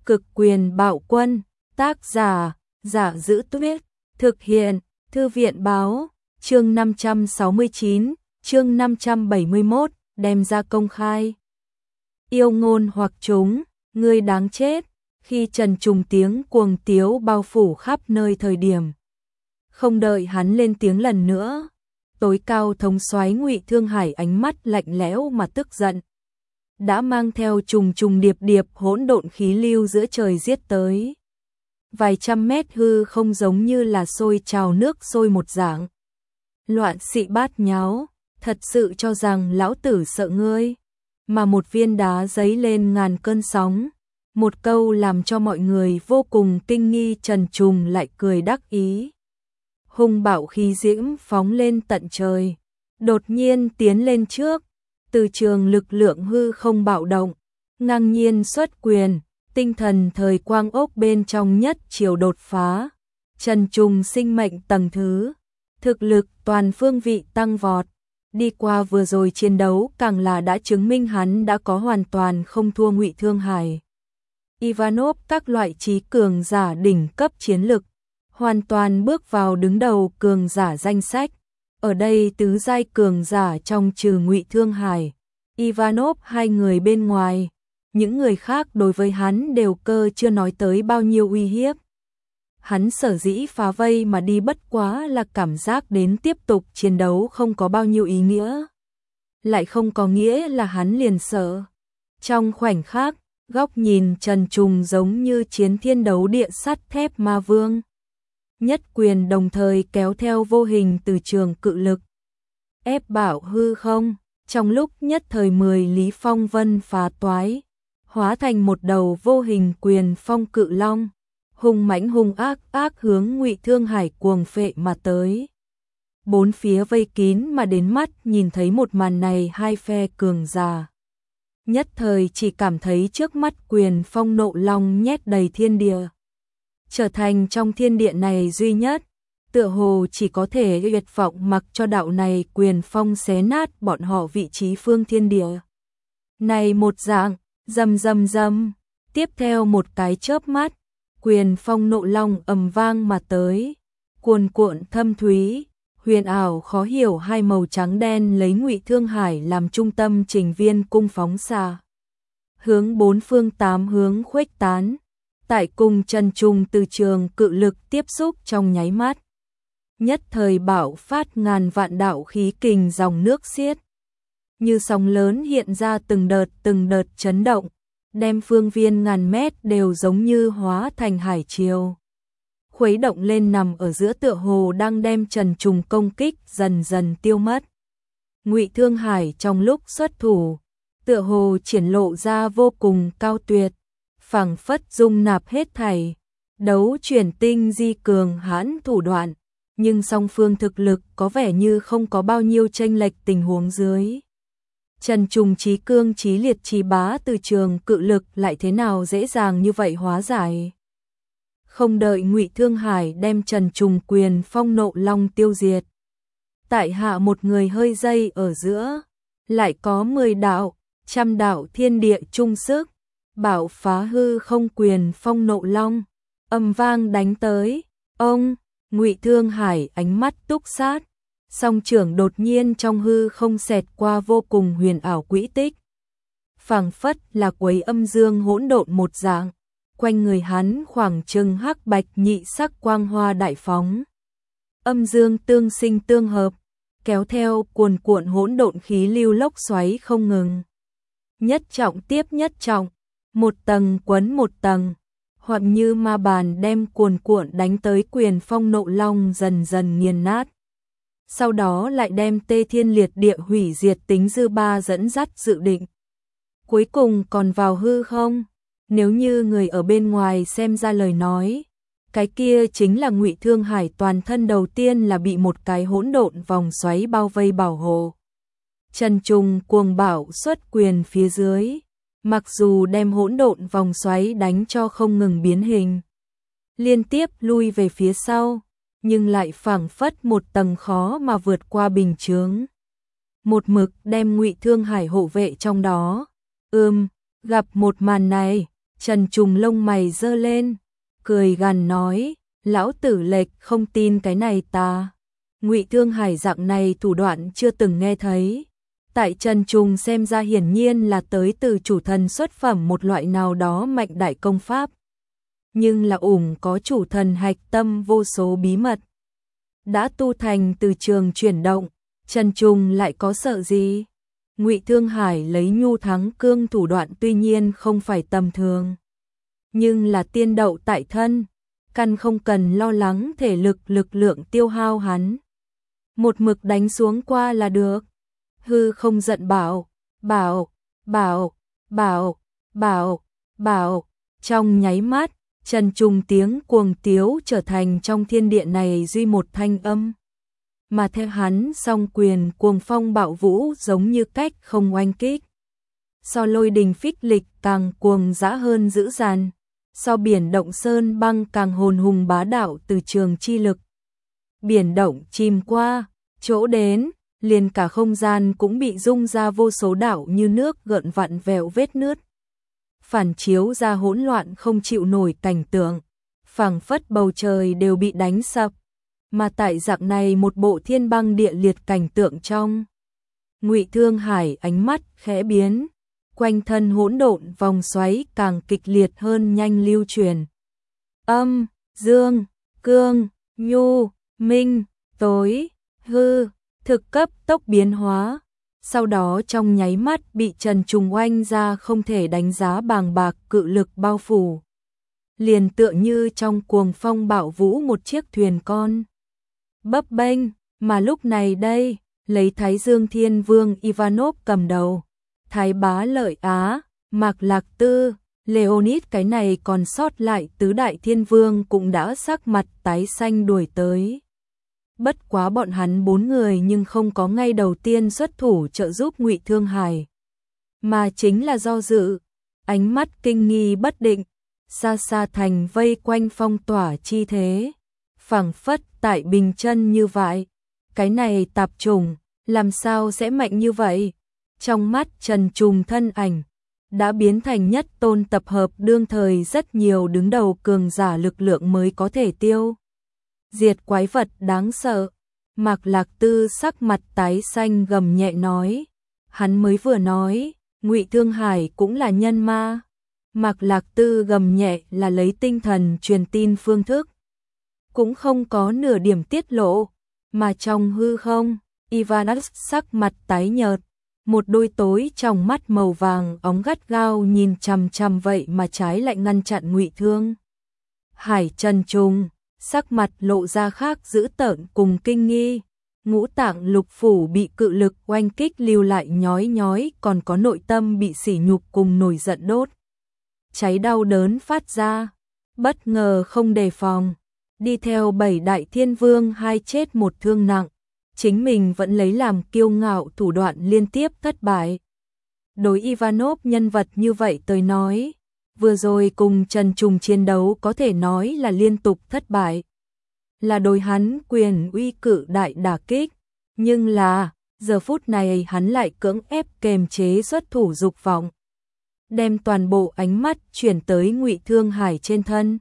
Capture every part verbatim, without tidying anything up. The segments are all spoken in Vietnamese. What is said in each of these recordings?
Cực quyền bạo quân, tác giả, Giả Giữ Tuyết, thực hiện, Thư viện báo, chương năm trăm sáu mươi chín, chương năm trăm bảy mươi mốt, đem ra công khai. Yêu ngôn hoặc chúng, ngươi đáng chết, khi Trần Trùng tiếng cuồng tiếu bao phủ khắp nơi thời điểm. Không đợi hắn lên tiếng lần nữa, tối cao thống soái Ngụy Thương Hải ánh mắt lạnh lẽo mà tức giận. Đã mang theo trùng trùng điệp điệp hỗn độn khí lưu giữa trời giết tới. Vài trăm mét hư không giống như là sôi trào nước sôi một dạng. Loạn xị bát nháo, thật sự cho rằng lão tử sợ ngươi. Mà một viên đá giấy lên ngàn cơn sóng. Một câu làm cho mọi người vô cùng kinh nghi. Trần Trùng lại cười đắc ý. Hung bạo khí diễm phóng lên tận trời. Đột nhiên tiến lên trước. Từ trường lực lượng hư không bạo động. Ngang nhiên xuất quyền. Tinh thần thời quang ốc bên trong nhất chiều đột phá. Trần Trùng sinh mệnh tầng thứ. Thực lực toàn phương vị tăng vọt. Đi qua vừa rồi chiến đấu càng là đã chứng minh hắn đã có hoàn toàn không thua Ngụy Thương Hải. Ivanov các loại trí cường giả đỉnh cấp chiến lực. Hoàn toàn bước vào đứng đầu cường giả danh sách. Ở đây tứ giai cường giả trong trừ Ngụy Thương Hải, Ivanov hai người bên ngoài. Những người khác đối với hắn đều cơ chưa nói tới bao nhiêu uy hiếp. Hắn sở dĩ phá vây mà đi bất quá là cảm giác đến tiếp tục chiến đấu không có bao nhiêu ý nghĩa. Lại không có nghĩa là hắn liền sợ. Trong khoảnh khắc, góc nhìn Trần Trùng giống như chiến thiên đấu địa sắt thép ma vương. Nhất quyền đồng thời kéo theo vô hình từ trường cự lực. Ép bảo hư không, trong lúc nhất thời mười lý phong vân phá toái. Hóa thành một đầu vô hình quyền phong cự long, hung mãnh hung ác ác hướng Ngụy Thương Hải cuồng phệ mà tới. Bốn phía vây kín mà đến mắt nhìn thấy một màn này hai phe cường giả. Nhất thời chỉ cảm thấy trước mắt quyền phong nộ long nhét đầy thiên địa. Trở thành trong thiên địa này duy nhất, tựa hồ chỉ có thể tuyệt vọng mặc cho đạo này quyền phong xé nát bọn họ vị trí phương thiên địa. Này một dạng, rầm rầm rầm, tiếp theo một cái chớp mắt, quyền phong nộ long ầm vang mà tới, cuồn cuộn thâm thúy, huyền ảo khó hiểu hai màu trắng đen lấy Ngụy Thương Hải làm trung tâm trình viên cung phóng xạ, hướng bốn phương tám hướng khuếch tán. Tại cùng Trần Trùng từ trường cự lực tiếp xúc trong nháy mắt, nhất thời bạo phát ngàn vạn đạo khí kình dòng nước xiết. Như sóng lớn hiện ra từng đợt từng đợt chấn động, đem phương viên ngàn mét đều giống như hóa thành hải triều. Khuấy động lên nằm ở giữa tựa hồ đang đem Trần Trùng công kích dần dần tiêu mất. Ngụy Thương Hải trong lúc xuất thủ, tựa hồ triển lộ ra vô cùng cao tuyệt, phảng phất dung nạp hết thảy, đấu chuyển tinh di cường hãn thủ đoạn, nhưng song phương thực lực có vẻ như không có bao nhiêu chênh lệch tình huống dưới. Trần Trùng trí cương trí liệt trí bá từ trường cự lực lại thế nào dễ dàng như vậy hóa giải. Không đợi Ngụy Thương Hải đem Trần Trùng quyền phong nộ long tiêu diệt. Tại hạ một người hơi dây ở giữa, lại có mười đạo, trăm đạo thiên địa chung sức, bảo phá hư không quyền phong nộ long, âm vang đánh tới. Ông, Ngụy Thương Hải ánh mắt túc sát. Song trưởng đột nhiên trong hư không xẹt qua vô cùng huyền ảo quỹ tích. Phảng phất là quấy âm dương hỗn độn một dạng, quanh người hắn khoảng chừng hắc bạch nhị sắc quang hoa đại phóng. Âm dương tương sinh tương hợp, kéo theo cuồn cuộn hỗn độn khí lưu lốc xoáy không ngừng. Nhất trọng tiếp nhất trọng, một tầng quấn một tầng, hoặc như ma bàn đem cuồn cuộn đánh tới quyền phong nộ long dần dần nghiền nát. Sau đó lại đem tê thiên liệt địa hủy diệt tính dư ba dẫn dắt dự định. Cuối cùng còn vào hư không, nếu như người ở bên ngoài xem ra lời nói, cái kia chính là Ngụy Thương Hải toàn thân đầu tiên là bị một cái hỗn độn vòng xoáy bao vây bảo hộ. Trần Trùng cuồng bạo xuất quyền phía dưới, mặc dù đem hỗn độn vòng xoáy đánh cho không ngừng biến hình, liên tiếp lui về phía sau, nhưng lại phảng phất một tầng khó mà vượt qua bình chướng. Một mực đem Ngụy Thương Hải hộ vệ trong đó. Ừm, gặp một màn này, Trần Trùng lông mày giơ lên, cười gằn nói, lão tử lệch không tin cái này ta. Ngụy Thương Hải dạng này thủ đoạn chưa từng nghe thấy. Tại Trần Trùng xem ra hiển nhiên là tới từ chủ thần xuất phẩm một loại nào đó mạnh đại công pháp. Nhưng là ủng có chủ thần hạch tâm vô số bí mật. Đã tu thành từ trường chuyển động, Trần Trùng lại có sợ gì? Ngụy Thương Hải lấy nhu thắng cương thủ đoạn tuy nhiên không phải tầm thường. Nhưng là tiên đậu tại thân, căn không cần lo lắng thể lực lực lượng tiêu hao hắn. Một mực đánh xuống qua là được. Hư không giận bảo, bảo, bảo, bảo, bảo, bảo. Trong nháy mắt, Trần Trùng tiếng cuồng tiếu trở thành trong thiên địa này duy một thanh âm. Mà theo hắn song quyền cuồng phong bạo vũ giống như cách không oanh kích. So lôi đình phích lịch càng cuồng dã hơn dữ dằn. So biển động sơn băng càng hồn hùng bá đạo từ trường chi lực. Biển động chìm qua, chỗ đến, liền cả không gian cũng bị rung ra vô số đảo như nước gợn vặn vẹo vết nứt. Phản chiếu ra hỗn loạn không chịu nổi cảnh tượng, phảng phất bầu trời đều bị đánh sập, mà tại dạng này một bộ thiên băng địa liệt cảnh tượng trong. Ngụy Thương Hải ánh mắt khẽ biến, quanh thân hỗn độn vòng xoáy càng kịch liệt hơn nhanh lưu truyền. Âm, dương, cương, nhu, minh, tối, hư, thực cấp tốc biến hóa. Sau đó trong nháy mắt bị Trần Trùng oanh ra không thể đánh giá bàng bạc cự lực bao phủ. Liền tựa như trong cuồng phong bạo vũ một chiếc thuyền con. Bấp bênh, mà lúc này đây, lấy Thái Dương Thiên Vương Ivanov cầm đầu. Thái Bá Lợi Á, Mạc Lạc Tư, Leonid cái này còn sót lại tứ đại thiên vương cũng đã sắc mặt tái xanh đuổi tới. Bất quá bọn hắn bốn người nhưng không có ngay đầu tiên xuất thủ trợ giúp Ngụy Thương Hải, mà chính là do dự, ánh mắt kinh nghi bất định, xa xa thành vây quanh phong tỏa chi thế, phảng phất tại bình chân như vậy. Cái này tạp trùng, làm sao sẽ mạnh như vậy? Trong mắt Trần Trùng thân ảnh đã biến thành nhất tôn tập hợp đương thời rất nhiều đứng đầu cường giả lực lượng mới có thể tiêu diệt quái vật đáng sợ. Mạc Lạc Tư sắc mặt tái xanh gầm nhẹ nói, hắn mới vừa nói, Ngụy Thương Hải cũng là nhân ma. Mạc Lạc Tư gầm nhẹ là lấy tinh thần truyền tin phương thức, cũng không có nửa điểm tiết lộ, mà trong hư không, Ivanas sắc mặt tái nhợt, một đôi tối trong mắt màu vàng óng gắt gao nhìn chằm chằm vậy mà trái lại ngăn chặn Ngụy Thương Hải. Trần Trùng sắc mặt lộ ra khác dữ tợn cùng kinh nghi, ngũ tạng lục phủ bị cự lực oanh kích lưu lại nhói nhói, còn có nội tâm bị sỉ nhục cùng nổi giận đốt cháy đau đớn phát ra. Bất ngờ không đề phòng, đi theo bảy đại thiên vương hai chết một thương nặng, chính mình vẫn lấy làm kiêu ngạo thủ đoạn liên tiếp thất bại. Đối Ivanov nhân vật như vậy tới nói, vừa rồi cùng Trần Trùng chiến đấu có thể nói là liên tục thất bại, là đối hắn quyền uy cự đại đả kích, nhưng là giờ phút này hắn lại cưỡng ép kềm chế xuất thủ dục vọng, đem toàn bộ ánh mắt chuyển tới Ngụy Thương Hải trên thân.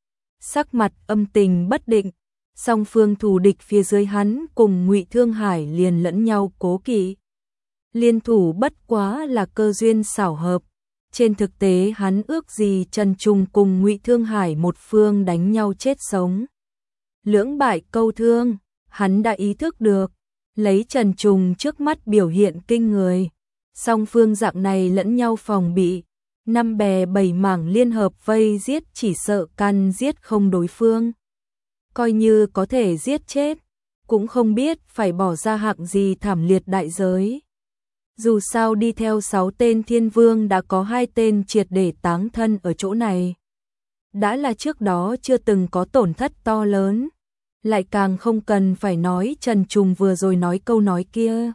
Sắc mặt âm tình bất định, song phương thù địch phía dưới hắn cùng Ngụy Thương Hải liền lẫn nhau cố kỵ. Liên thủ bất quá là cơ duyên xảo hợp. Trên thực tế hắn ước gì Trần Trùng cùng Ngụy Thương Hải một phương đánh nhau chết sống, lưỡng bại câu thương. Hắn đã ý thức được, lấy Trần Trùng trước mắt biểu hiện kinh người, song phương dạng này lẫn nhau phòng bị, năm bè bảy mảng liên hợp vây giết chỉ sợ căn giết không đối phương. Coi như có thể giết chết, cũng không biết phải bỏ ra hạng gì thảm liệt đại giới. Dù sao đi theo sáu tên thiên vương đã có hai tên triệt để táng thân ở chỗ này. Đã là trước đó chưa từng có tổn thất to lớn. Lại càng không cần phải nói Trần Trùng vừa rồi nói câu nói kia.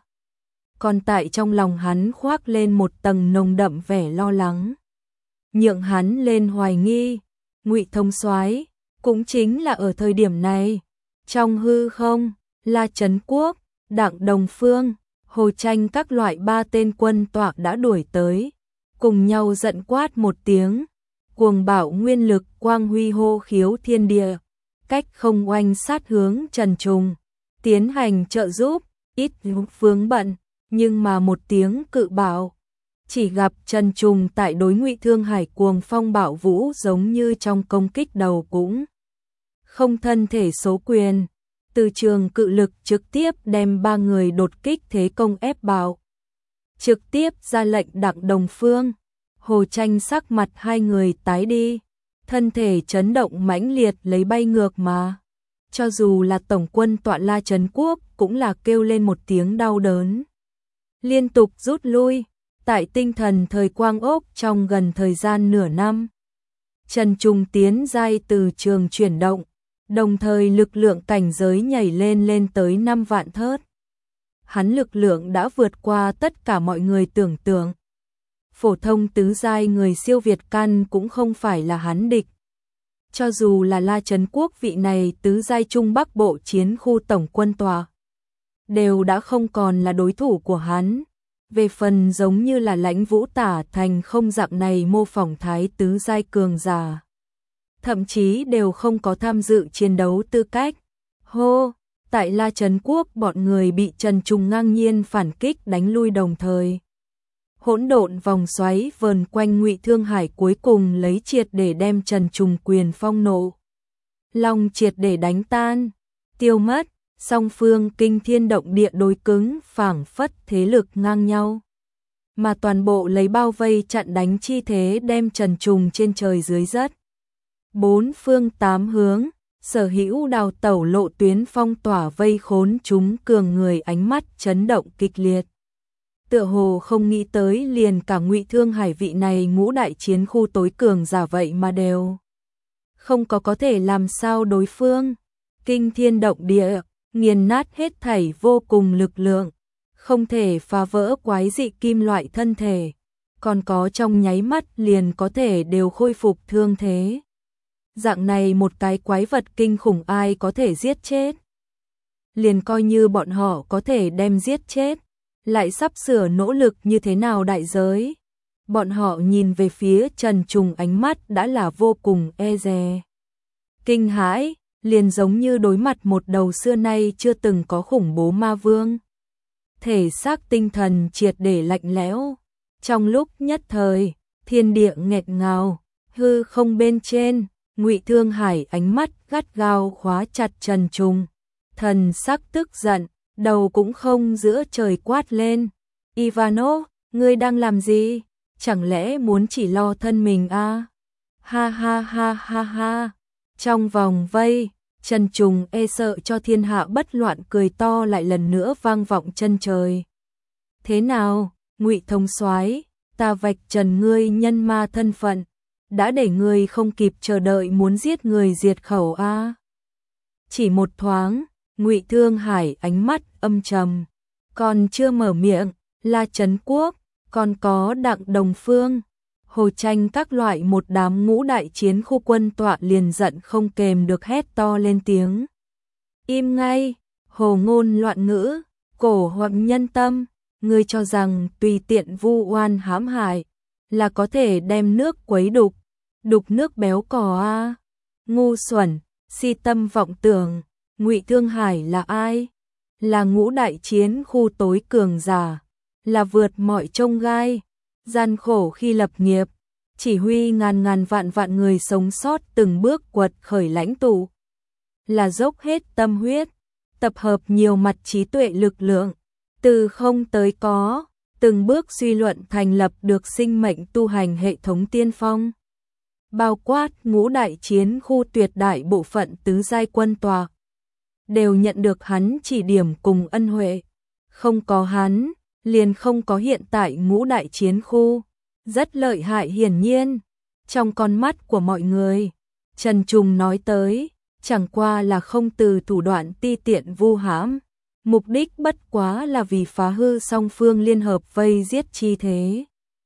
Còn tại trong lòng hắn khoác lên một tầng nồng đậm vẻ lo lắng, nhượng hắn lên hoài nghi. Ngụy Thông Soái cũng chính là ở thời điểm này, trong hư không, La Trấn Quốc, Đặng Đồng Phương, Hồ Tranh các loại ba tên quân tọa đã đuổi tới, cùng nhau giận quát một tiếng, cuồng bạo nguyên lực quang huy hô khiếu thiên địa, cách không oanh sát hướng Trần Trùng, tiến hành trợ giúp, ít vướng bận, nhưng mà một tiếng cự bạo. Chỉ gặp Trần Trùng tại đối Ngụy Thương Hải cuồng phong bạo vũ giống như trong công kích đầu cũng không thân thể số quyền, từ trường cự lực trực tiếp đem ba người đột kích thế công ép bạo. Trực tiếp ra lệnh Đặng Đồng Phương, Hồ Tranh sắc mặt hai người tái đi, thân thể chấn động mãnh liệt lấy bay ngược mà. Cho dù là tổng quân tọa La Trấn Quốc cũng là kêu lên một tiếng đau đớn. Liên tục rút lui, tại tinh thần thời quang ốc trong gần thời gian nửa năm. Trần Trùng tiến giai từ trường chuyển động, đồng thời lực lượng cảnh giới nhảy lên lên tới năm vạn thớt. Hắn lực lượng đã vượt qua tất cả mọi người tưởng tượng. Phổ thông tứ giai người siêu việt căn cũng không phải là hắn địch. Cho dù là La Trấn Quốc vị này tứ giai Trung Bắc Bộ chiến khu tổng quân tòa, đều đã không còn là đối thủ của hắn. Về phần giống như là Lãnh Vũ Tả Thành không dạng này mô phỏng thái tứ giai cường giả, thậm chí đều không có tham dự chiến đấu tư cách. Hô, tại La Trấn Quốc bọn người bị Trần Trùng ngang nhiên phản kích đánh lui đồng thời. Hỗn độn vòng xoáy vờn quanh Ngụy Thương Hải cuối cùng lấy triệt để đem Trần Trùng quyền phong nộ. Long triệt để đánh tan, tiêu mất, song phương kinh thiên động địa đối cứng phảng phất thế lực ngang nhau. Mà toàn bộ lấy bao vây chặn đánh chi thế đem Trần Trùng trên trời dưới đất. Bốn phương tám hướng, sở hữu đào tẩu lộ tuyến phong tỏa vây khốn chúng cường người ánh mắt chấn động kịch liệt. Tựa hồ không nghĩ tới liền cả Ngụy Thương Hải vị này ngũ đại chiến khu tối cường giả vậy mà đều không có có thể làm sao đối phương. Kinh thiên động địa, nghiền nát hết thảy vô cùng lực lượng, không thể phá vỡ quái dị kim loại thân thể, còn có trong nháy mắt liền có thể đều khôi phục thương thế. Dạng này một cái quái vật kinh khủng ai có thể giết chết. Liền coi như bọn họ có thể đem giết chết, lại sắp sửa nỗ lực như thế nào đại giới. Bọn họ nhìn về phía Trần Trùng ánh mắt đã là vô cùng e dè. Kinh hãi, liền giống như đối mặt một đầu xưa nay chưa từng có khủng bố ma vương. Thể xác tinh thần triệt để lạnh lẽo. Trong lúc nhất thời, thiên địa nghẹt ngào, hư không bên trên, Ngụy Thương Hải ánh mắt gắt gao khóa chặt Trần Trùng. Thần sắc tức giận, đầu cũng không giữa trời quát lên. Ivanov, ngươi đang làm gì? Chẳng lẽ muốn chỉ lo thân mình à? Ha ha ha ha ha. Trong vòng vây, Trần Trùng e sợ cho thiên hạ bất loạn cười to lại lần nữa vang vọng chân trời. Thế nào, Ngụy Thông soái, ta vạch trần ngươi nhân ma thân phận, đã để ngươi không kịp chờ đợi muốn giết người diệt khẩu a. À? Chỉ một thoáng, Ngụy Thương Hải ánh mắt âm trầm, còn chưa mở miệng, La Trấn Quốc, còn có Đặng Đồng Phương, Hồ Tranh các loại một đám ngũ đại chiến khu quân tọa liền giận không kềm được hét to lên tiếng. Im ngay, hồ ngôn loạn ngữ, cổ hoặc nhân tâm, ngươi cho rằng tùy tiện vu oan hãm hại là có thể đem nước quấy đục, đục nước béo cò a. À? Ngu xuẩn, si tâm vọng tưởng. Ngụy Thương Hải là ai? Là ngũ đại chiến khu tối cường giả, là vượt mọi chông gai, gian khổ khi lập nghiệp, chỉ huy ngàn ngàn vạn vạn người sống sót từng bước quật khởi lãnh tụ, là dốc hết tâm huyết, tập hợp nhiều mặt trí tuệ lực lượng, từ không tới có, từng bước suy luận thành lập được sinh mệnh tu hành hệ thống tiên phong, bao quát ngũ đại chiến khu tuyệt đại bộ phận tứ giai quân tòa, đều nhận được hắn chỉ điểm cùng ân huệ. Không có hắn, liền không có hiện tại ngũ đại chiến khu. Rất lợi hại hiển nhiên. Trong con mắt của mọi người, Trần Trùng nói tới, chẳng qua là không từ thủ đoạn ti tiện vu hãm. Mục đích bất quá là vì phá hư song phương liên hợp vây giết chi thế.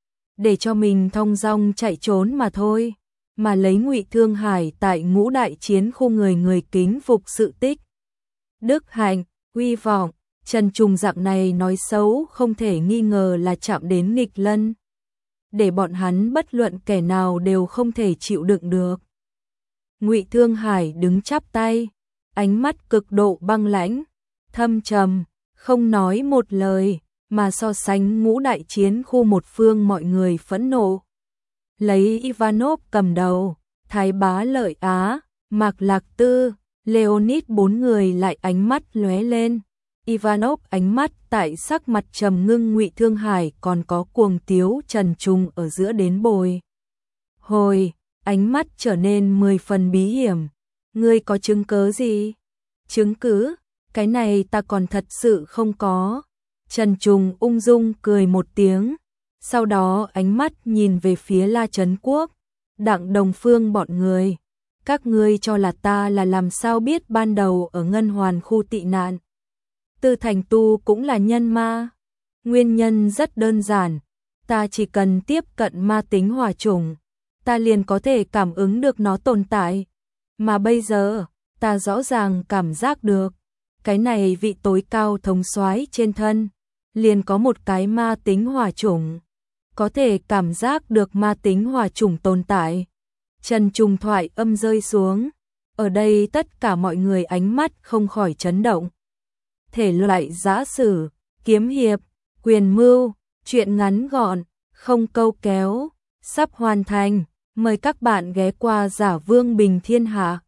Để cho mình thong dong chạy trốn mà thôi. Mà lấy Ngụy Thương Hải tại ngũ đại chiến khu người người kính phục sự tích. Đức hạnh, uy vọng, Trần Trùng dạng này nói xấu không thể nghi ngờ là chạm đến nghịch lân. để bọn hắn bất luận kẻ nào đều không thể chịu đựng được. Ngụy Thương Hải đứng chắp tay, ánh mắt cực độ băng lãnh, thâm trầm, không nói một lời, mà so sánh ngũ đại chiến khu một phương mọi người phẫn nộ. Lấy Ivanov cầm đầu, Thái Bá Lợi Á, Mạc Lạc Tư, Leonid bốn người lại ánh mắt lóe lên. Ivanov ánh mắt tại sắc mặt trầm ngưng Ngụy Thương Hải còn có cuồng tiếu Trần Trùng ở giữa đến bồi hồi, ánh mắt trở nên mười phần bí hiểm. Ngươi có chứng cứ gì? Chứng cứ? Cái này ta còn thật sự không có. Trần Trùng ung dung cười một tiếng, sau đó ánh mắt nhìn về phía La Trấn Quốc, Đặng Đồng Phương bọn người. Các ngươi cho là ta là làm sao biết ban đầu ở Ngân Hoàn khu tị nạn Tư Thành Tu cũng là nhân ma? Nguyên nhân rất đơn giản, ta chỉ cần tiếp cận ma tính hỏa chủng, ta liền có thể cảm ứng được nó tồn tại. Mà bây giờ, ta rõ ràng cảm giác được, cái này vị tối cao thống soái trên thân, liền có một cái ma tính hỏa chủng, có thể cảm giác được ma tính hỏa chủng tồn tại. Trần Trùng thoại âm rơi xuống, ở đây tất cả mọi người ánh mắt không khỏi chấn động. Thể loại giã sử, kiếm hiệp, quyền mưu, truyện ngắn gọn, không câu kéo, sắp hoàn thành, mời các bạn ghé qua Giả Vương Bình Thiên Hạ.